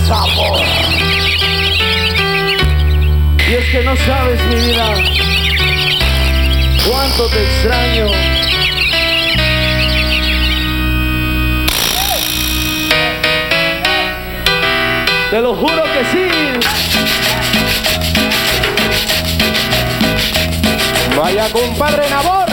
sabor. Y es que no sabes, mi vida, cuánto te extraño. Te lo juro que sí. Vaya compadre Nabor.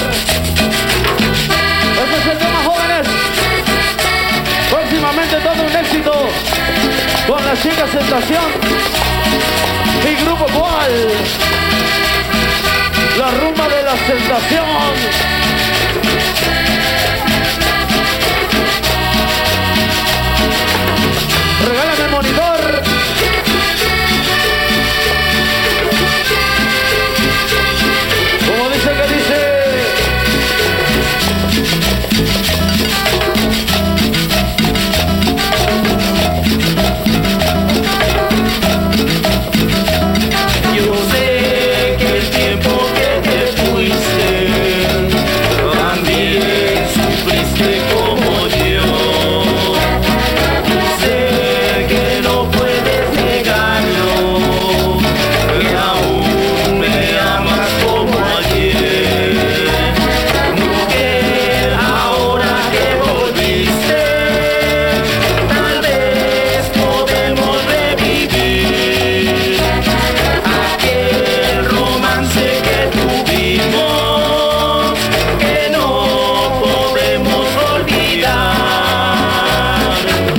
Este es el tema, jóvenes. Próximamente todo un éxito con la chica Sensación y Grupo Cual. La rumba de la sensación. Regálame el monitor. Como dice que dice. Yo sé que el tiempo que te fuiste también sufriste como yo. Sé que no puedes negarlo, que aún me amas como ayer. Mujer, ahora que volviste, tal vez podemos revivir aquel romance que tuvimos, que no podemos olvidar.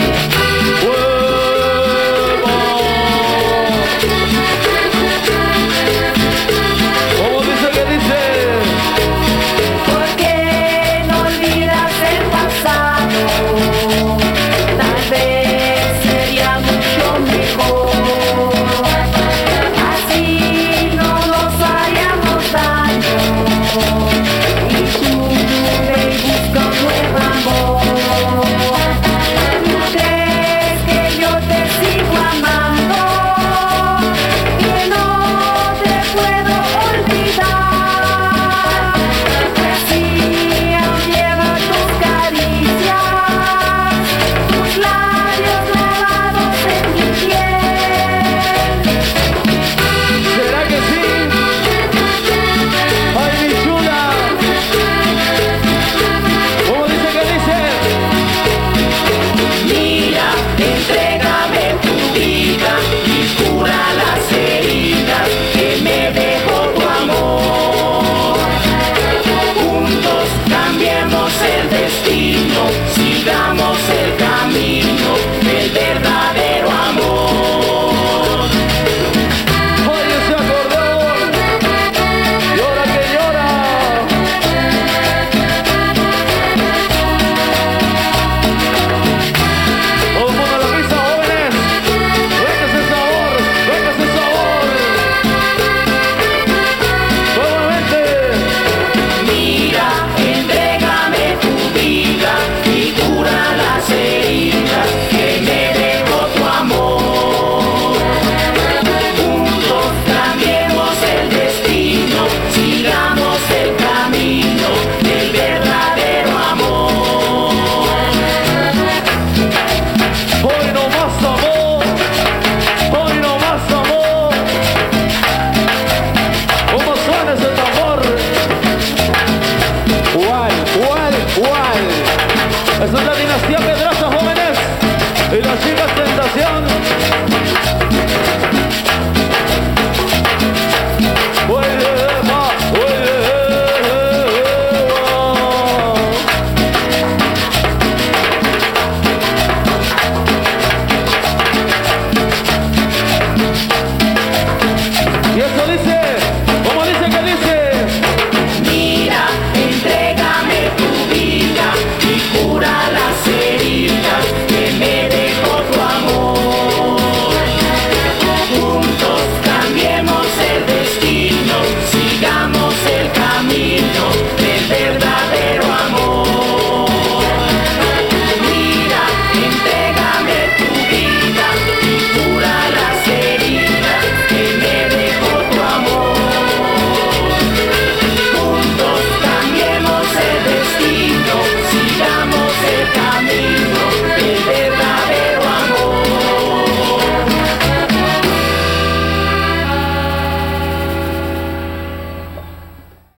Como dice que dice. ¿Por qué no olvidas el pasado? Tal vez sería mucho mejor. Así no nos haríamos daño. Y tú ve y busca un nuevo amor. ¿Tú crees que yo te sigo amando? Que no te puedo olvidar. Así aún lleva tus caricias, tus labios grabados en mi piel. ¿Será que sí? Ay, mi chula. Como dice que dice. Mira, entrégame tu vida y cura las heridas que me dejó tu amor. Juntos cambiemos el destino, sigamos el camino del verdadero amor. Oye ese acordeón. Llora que llora. Todo el mundo a la pista, jóvenes. Venga ese sabor. Venga ese sabor. Nuevamente. Mira, entrégame tu vida y cura las heridas que me dejó tu amor. Juntos cambiemos el destino, sigamos el camino del verdadero amor. Hoy no más amor. Hoy no más amor. ¿Cómo suena ese tambor? Guay. Esa es la dinastía Pedraza, jóvenes. Y la chica Tentación.